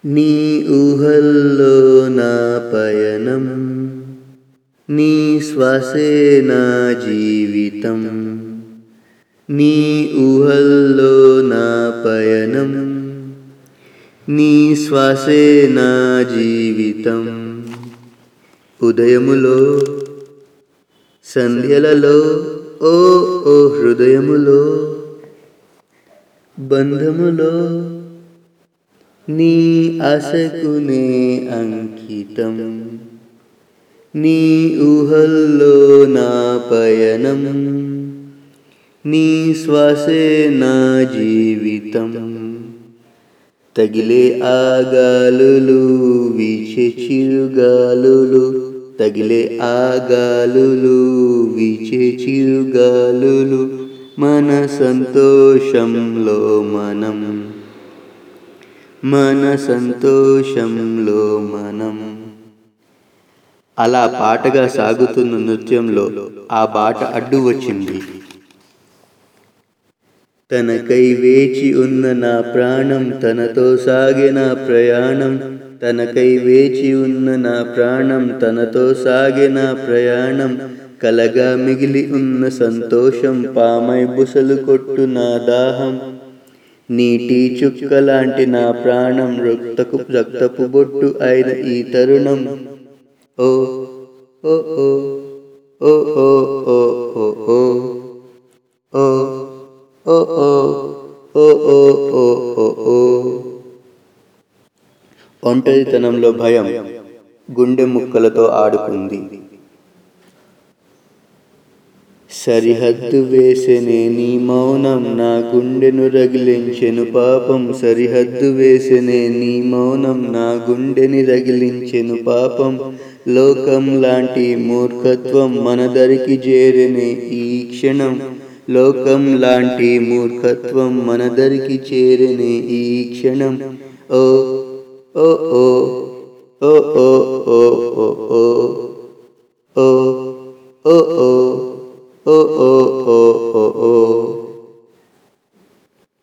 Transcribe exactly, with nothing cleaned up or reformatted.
నీ ఊహల్లో నా పయనం, నీ శ్వాసే నా జీవితం. నీ ఊహల్లో నా పయనం, నీ శ్వాసే నా జీవితం. ఉదయములో సంధ్యలలో ఓ ఓ హృదయములో బంధములో నీ ఆశకునే అంకితం. నీ ఊహల్లో నా పయనం, నీ శ్వాసే నా జీవితం. తగిలే ఆగాలులు వీచే చిరుగాలులు, తగిలే ఆగాలులు వీచే చిరుగాలులు. మన సంతోషంలో మనం, మన సంతోషంలో మనం. అలా పాటగా సాగుతున్న నృత్యంలో ఆ బాట అడ్డు వచ్చింది. తనకై వేచి ఉన్న నా ప్రాణం, తనతో సాగిన ప్రయాణం. తనకై వేచి ఉన్న నా ప్రాణం, తనతో సాగిన ప్రయాణం. కలగా మిగిలి ఉన్న సంతోషం, పామై బుసలు కొట్టు నా దాహం. నీటి చుక్కలాంటి నా ప్రాణం, రక్తపు రక్తపు బొట్టు అయిన ఈ తరుణం. ఓ ఓ ఓ ఓ ఓ ఓ ఓ ఓ ఓ ఓ ఓ ఓ ఓ ఓ. ఒంటరితనంలో భయం గుండె ముక్కలతో ఆడుకుంది. సరిహద్దు వేసెనే నీ మౌనం, నా గుండెను రగిలించెను పాపం. సరిహద్దు వేసెనే నీ మౌనం, నా గుండెని రగిలించెను పాపం. లోకం లాంటి మూర్ఖత్వం మనదరికి చేరెనే ఈ క్షణం. లోకం లాంటి మూర్ఖత్వం మనదరికి చేరెనే ఈ క్షణం. ఓ ఓ ఓ ఓ ఓ ఓ ఓ ఓ ఓ ఓ ఓ ఓ ఓ